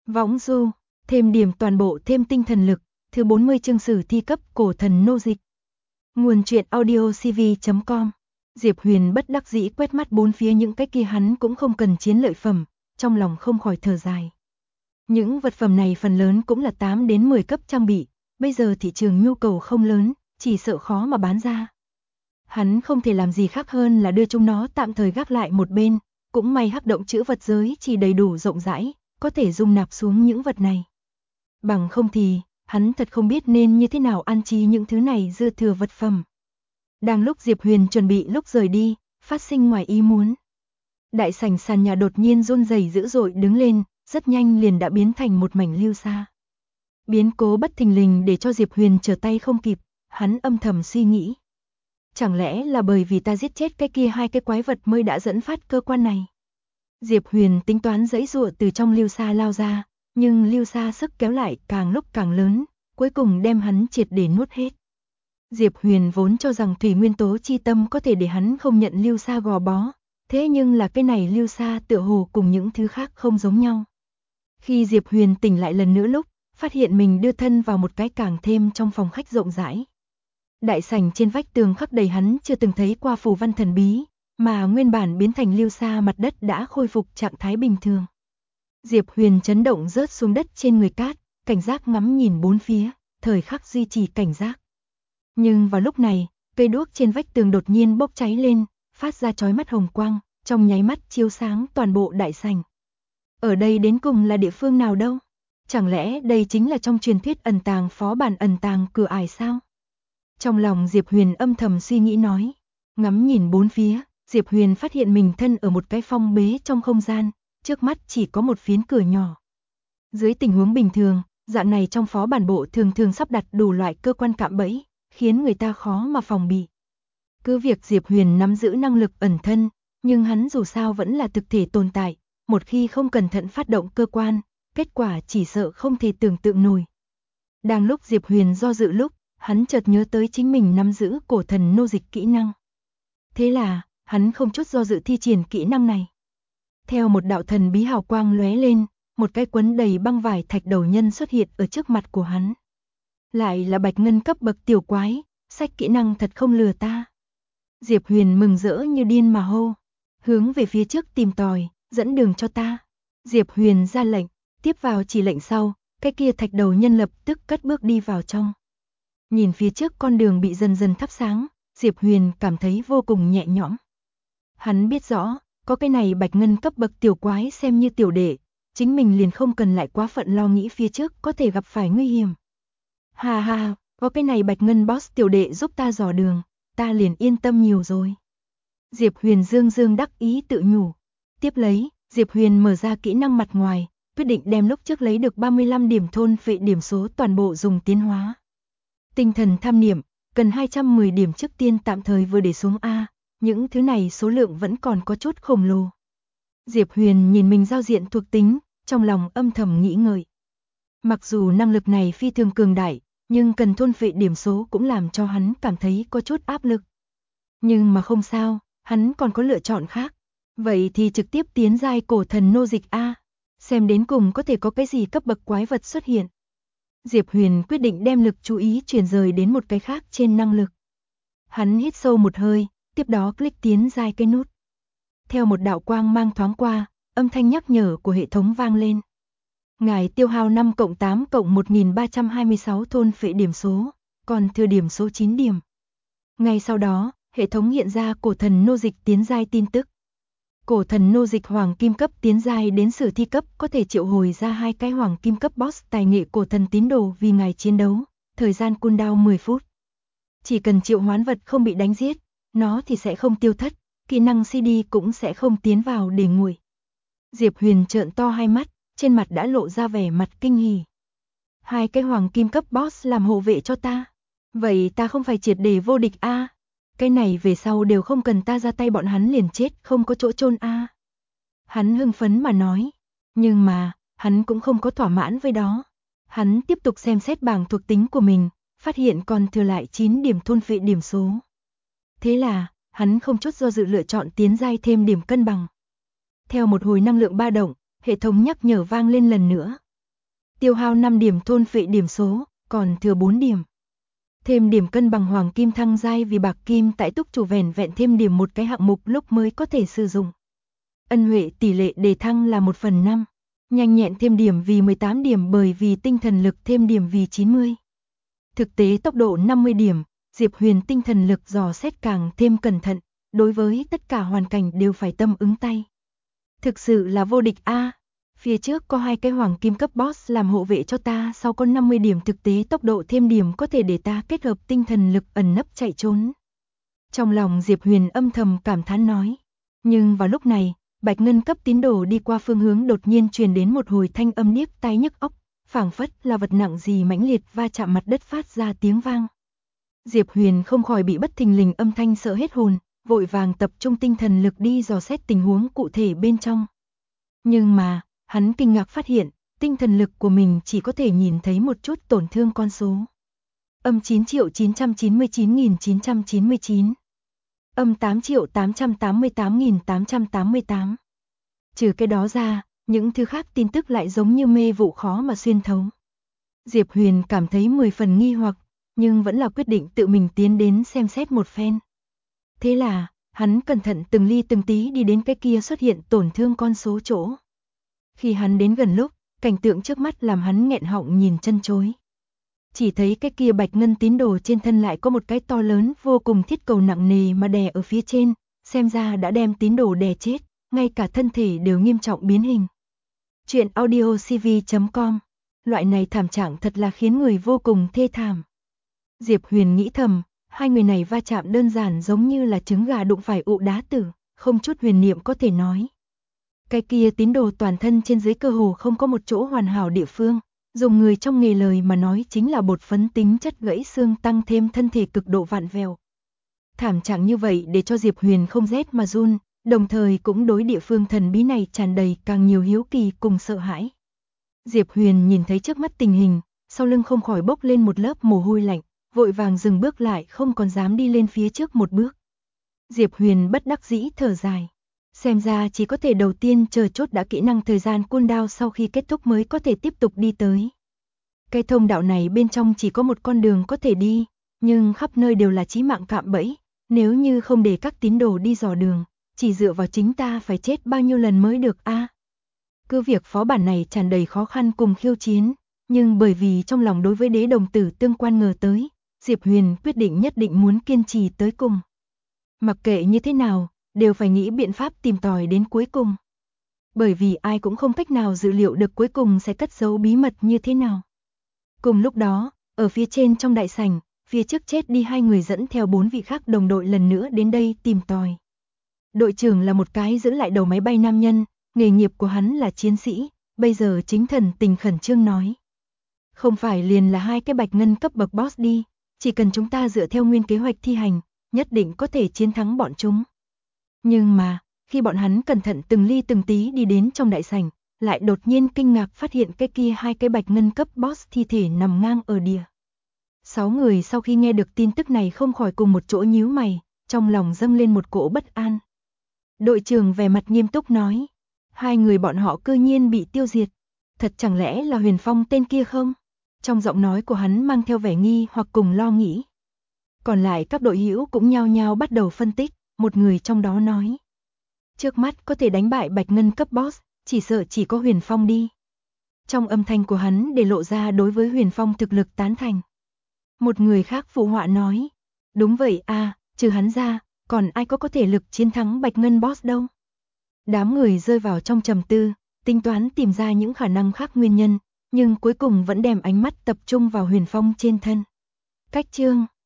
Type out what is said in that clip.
Võng du, thêm điểm toàn bộ thêm tinh thần lực, thứ 40 chương sử thi cấp cổ thần nô dịch. Nguồn truyện audio cv.com. Diệp Huyền bất đắc dĩ quét mắt bốn phía những cái kia hắn cũng không cần chiến lợi phẩm, trong lòng không khỏi thở dài. Những vật phẩm này phần lớn cũng là 8 đến 10 cấp trang bị, bây giờ thị trường nhu cầu không lớn, chỉ sợ khó mà bán ra. Hắn không thể làm gì khác hơn là đưa chúng nó tạm thời gác lại một bên, cũng may hắc động trữ vật giới chỉ đầy đủ rộng rãi, có thể dung nạp xuống những vật này. Bằng không thì, hắn thật không biết nên như thế nào an trí những thứ này dư thừa vật phẩm. Đang lúc Diệp Huyền chuẩn bị lúc rời đi, phát sinh ngoài ý muốn. Đại sảnh sàn nhà đột nhiên run rẩy dữ dội đứng lên, rất nhanh liền đã biến thành một mảnh lưu sa. Biến cố bất thình lình để cho Diệp Huyền trở tay không kịp, hắn âm thầm suy nghĩ. Chẳng lẽ là bởi vì ta giết chết cái kia hai cái quái vật mới đã dẫn phát cơ quan này? Diệp Huyền tính toán giãy giụa từ trong lưu sa lao ra, nhưng lưu sa sức kéo lại càng lúc càng lớn, cuối cùng đem hắn triệt để nuốt hết. Diệp Huyền vốn cho rằng thủy nguyên tố chi tâm có thể để hắn không nhận lưu sa gò bó, thế nhưng là cái này lưu sa tựa hồ cùng những thứ khác không giống nhau. Khi Diệp Huyền tỉnh lại lần nữa lúc, phát hiện mình đưa thân vào một cái càng thêm trong phòng khách rộng rãi. Đại sảnh trên vách tường khắc đầy hắn chưa từng thấy qua phù văn thần bí, mà nguyên bản biến thành lưu sa mặt đất đã khôi phục trạng thái bình thường. Diệp Huyền chấn động rớt xuống đất trên người cát, cảnh giác ngắm nhìn bốn phía, thời khắc duy trì cảnh giác. Nhưng vào lúc này, cây đuốc trên vách tường đột nhiên bốc cháy lên, phát ra chói mắt hồng quang, trong nháy mắt chiếu sáng toàn bộ đại sảnh. Ở đây đến cùng là địa phương nào đâu? Chẳng lẽ đây chính là trong truyền thuyết ẩn tàng phó bản ẩn tàng cửa ải sao? Trong lòng Diệp Huyền âm thầm suy nghĩ nói, ngắm nhìn bốn phía, Diệp Huyền phát hiện mình thân ở một cái phong bế trong không gian, trước mắt chỉ có một phiến cửa nhỏ. Dưới tình huống bình thường, dạng này trong phó bản bộ thường thường sắp đặt đủ loại cơ quan cạm bẫy, khiến người ta khó mà phòng bị. Cứ việc Diệp Huyền nắm giữ năng lực ẩn thân, nhưng hắn dù sao vẫn là thực thể tồn tại, một khi không cẩn thận phát động cơ quan, kết quả chỉ sợ không thể tưởng tượng nổi. Đang lúc Diệp Huyền do dự lúc, hắn chợt nhớ tới chính mình nắm giữ cổ thần nô dịch kỹ năng. Thế là, hắn không chút do dự thi triển kỹ năng này. Theo một đạo thần bí hào quang lóe lên, một cái quấn đầy băng vải thạch đầu nhân xuất hiện ở trước mặt của hắn. Lại là bạch ngân cấp bậc tiểu quái, sách kỹ năng thật không lừa ta. Diệp Huyền mừng rỡ như điên mà hô, hướng về phía trước tìm tòi, dẫn đường cho ta. Diệp Huyền ra lệnh, tiếp vào chỉ lệnh sau, cái kia thạch đầu nhân lập tức cất bước đi vào trong. Nhìn phía trước con đường bị dần dần thắp sáng, Diệp Huyền cảm thấy vô cùng nhẹ nhõm. Hắn biết rõ, có cái này bạch ngân cấp bậc tiểu quái xem như tiểu đệ, chính mình liền không cần lại quá phận lo nghĩ phía trước có thể gặp phải nguy hiểm. Hà hà, có cái này bạch ngân boss tiểu đệ giúp ta dò đường, ta liền yên tâm nhiều rồi. Diệp Huyền dương dương đắc ý tự nhủ. Tiếp lấy, Diệp Huyền mở ra kỹ năng mặt ngoài, quyết định đem lúc trước lấy được 35 điểm thôn phệ điểm số toàn bộ dùng tiến hóa. Tinh thần tham niệm, cần 210 điểm trước tiên tạm thời vừa để xuống A, những thứ này số lượng vẫn còn có chút khổng lồ. Diệp Huyền nhìn mình giao diện thuộc tính, trong lòng âm thầm nghĩ ngợi. Mặc dù năng lực này phi thường cường đại, nhưng cần thôn phệ điểm số cũng làm cho hắn cảm thấy có chút áp lực. Nhưng mà không sao, hắn còn có lựa chọn khác. Vậy thì trực tiếp tiến giai cổ thần nô dịch A, xem đến cùng có thể có cái gì cấp bậc quái vật xuất hiện. Diệp Huyền quyết định đem lực chú ý chuyển rời đến một cái khác trên năng lực. Hắn hít sâu một hơi, tiếp đó click tiến giai cái nút. Theo một đạo quang mang thoáng qua, âm thanh nhắc nhở của hệ thống vang lên. Ngài tiêu hao 5+8+1326 thôn phệ điểm số, còn thừa điểm số 9 điểm. Ngay sau đó, hệ thống hiện ra cổ thần nô dịch tiến giai tin tức. Cổ thần nô dịch hoàng kim cấp tiến giai đến sử thi cấp có thể triệu hồi ra 2 cái hoàng kim cấp boss tài nghệ cổ thần tín đồ vì ngài chiến đấu, thời gian cooldown 10 phút. Chỉ cần triệu hoán vật không bị đánh giết, nó thì sẽ không tiêu thất, kỹ năng CD cũng sẽ không tiến vào để nguội. Diệp Huyền trợn to hai mắt, trên mặt đã lộ ra vẻ mặt kinh hỉ. 2 cái hoàng kim cấp boss làm hộ vệ cho ta. Vậy ta không phải triệt để vô địch a? Cái này về sau đều không cần ta ra tay bọn hắn liền chết không có chỗ chôn a. Hắn hưng phấn mà nói. Nhưng mà, hắn cũng không có thỏa mãn với đó. Hắn tiếp tục xem xét bảng thuộc tính của mình, phát hiện còn thừa lại 9 điểm thôn phệ điểm số. Thế là, hắn không chút do dự lựa chọn tiến giai thêm điểm cân bằng. Theo một hồi năng lượng ba động, hệ thống nhắc nhở vang lên lần nữa. tiêu hao 5 điểm thôn phệ điểm số, còn thừa 4 điểm. Thêm điểm cân bằng hoàng kim thăng giai vì bạc kim tại túc chủ vẻn vẹn thêm điểm một cái hạng mục lúc mới có thể sử dụng. Ân huệ tỷ lệ đề thăng là 1/5. Nhanh nhẹn thêm điểm vì 18 điểm bởi vì tinh thần lực thêm điểm vì 90. Thực tế tốc độ 50 điểm, Diệp Huyền tinh thần lực dò xét càng thêm cẩn thận, đối với tất cả hoàn cảnh đều phải tâm ứng tay. Thực sự là vô địch a. Phía trước có 2 cái hoàng kim cấp boss làm hộ vệ cho ta, sau có 50 điểm thực tế tốc độ thêm điểm có thể để ta kết hợp tinh thần lực ẩn nấp chạy trốn. Trong lòng Diệp Huyền âm thầm cảm thán nói. Nhưng vào lúc này, Bạch Ngân cấp tín đồ đi qua phương hướng đột nhiên truyền đến một hồi thanh âm điếc tai nhức óc, phảng phất là vật nặng gì mãnh liệt va chạm mặt đất phát ra tiếng vang. Diệp Huyền không khỏi bị bất thình lình âm thanh sợ hết hồn, vội vàng tập trung tinh thần lực đi dò xét tình huống cụ thể bên trong. Nhưng mà, hắn kinh ngạc phát hiện, tinh thần lực của mình chỉ có thể nhìn thấy một chút tổn thương con số. Âm 9.999.999. Âm 8.888.888. Trừ cái đó ra, những thứ khác tin tức lại giống như mê vụ khó mà xuyên thấu. Diệp Huyền cảm thấy 10 phần nghi hoặc, nhưng vẫn là quyết định tự mình tiến đến xem xét một phen. Thế là, hắn cẩn thận từng ly từng tí đi đến cái kia xuất hiện tổn thương con số chỗ. Khi hắn đến gần lúc, cảnh tượng trước mắt làm hắn nghẹn họng nhìn chân chối. Chỉ thấy cái kia bạch ngân tín đồ trên thân lại có một cái to lớn vô cùng thiết cầu nặng nề mà đè ở phía trên, xem ra đã đem tín đồ đè chết, ngay cả thân thể đều nghiêm trọng biến hình. Chuyện audiocv.com. Loại này thảm trạng thật là khiến người vô cùng thê thảm. Diệp Huyền nghĩ thầm, hai người này va chạm đơn giản giống như là trứng gà đụng phải ụ đá tử, không chút huyền niệm có thể nói. Cái kia tín đồ toàn thân trên dưới cơ hồ không có một chỗ hoàn hảo địa phương, dùng người trong nghề lời mà nói chính là bột phấn tính chất gãy xương tăng thêm thân thể cực độ vặn vẹo. Thảm trạng như vậy để cho Diệp Huyền không rét mà run, đồng thời cũng đối địa phương thần bí này tràn đầy càng nhiều hiếu kỳ cùng sợ hãi. Diệp Huyền nhìn thấy trước mắt tình hình, sau lưng không khỏi bốc lên một lớp mồ hôi lạnh, vội vàng dừng bước lại không còn dám đi lên phía trước một bước. Diệp Huyền bất đắc dĩ thở dài. Xem ra chỉ có thể đầu tiên chờ chốt đã kỹ năng thời gian cooldown sau khi kết thúc mới có thể tiếp tục đi tới. Cái thông đạo này bên trong chỉ có một con đường có thể đi, nhưng khắp nơi đều là chí mạng cạm bẫy, nếu như không để các tín đồ đi dò đường, chỉ dựa vào chính ta phải chết bao nhiêu lần mới được a. Cứ việc phó bản này tràn đầy khó khăn cùng khiêu chiến, nhưng bởi vì trong lòng đối với đế đồng tử tương quan ngờ tới, Diệp Huyền quyết định nhất định muốn kiên trì tới cùng. Mặc kệ như thế nào, đều phải nghĩ biện pháp tìm tòi đến cuối cùng. Bởi vì ai cũng không cách nào dự liệu được cuối cùng sẽ cất giấu bí mật như thế nào. Cùng lúc đó, ở phía trên trong đại sảnh, phía trước chết đi 2 người dẫn theo 4 vị khác đồng đội lần nữa đến đây tìm tòi. Đội trưởng là một cái giữ lại đầu máy bay nam nhân, nghề nghiệp của hắn là chiến sĩ, bây giờ chính thần tình khẩn trương nói. Không phải liền là 2 cái bạch ngân cấp bậc boss đi, chỉ cần chúng ta dựa theo nguyên kế hoạch thi hành, nhất định có thể chiến thắng bọn chúng. Nhưng mà, khi bọn hắn cẩn thận từng ly từng tí đi đến trong đại sảnh, lại đột nhiên kinh ngạc phát hiện cái kia 2 cái bạch ngân cấp boss thi thể nằm ngang ở địa. 6 người sau khi nghe được tin tức này không khỏi cùng một chỗ nhíu mày, trong lòng dâng lên một cỗ bất an. Đội trưởng vẻ mặt nghiêm túc nói, 2 người bọn họ cư nhiên bị tiêu diệt, thật chẳng lẽ là Huyền Phong tên kia không? Trong giọng nói của hắn mang theo vẻ nghi hoặc cùng lo nghĩ. Còn lại các đội hữu cũng nhao nhao bắt đầu phân tích, một người trong đó nói. Trước mắt có thể đánh bại bạch ngân cấp boss, chỉ sợ chỉ có Huyền Phong đi. Trong âm thanh của hắn để lộ ra đối với Huyền Phong thực lực tán thành. Một người khác phụ họa nói, đúng vậy à, trừ hắn ra, còn ai có thể lực chiến thắng bạch ngân boss đâu. Đám người rơi vào trong trầm tư, tính toán tìm ra những khả năng khác nguyên nhân, nhưng cuối cùng vẫn đem ánh mắt tập trung vào Huyền Phong trên thân. Cách chương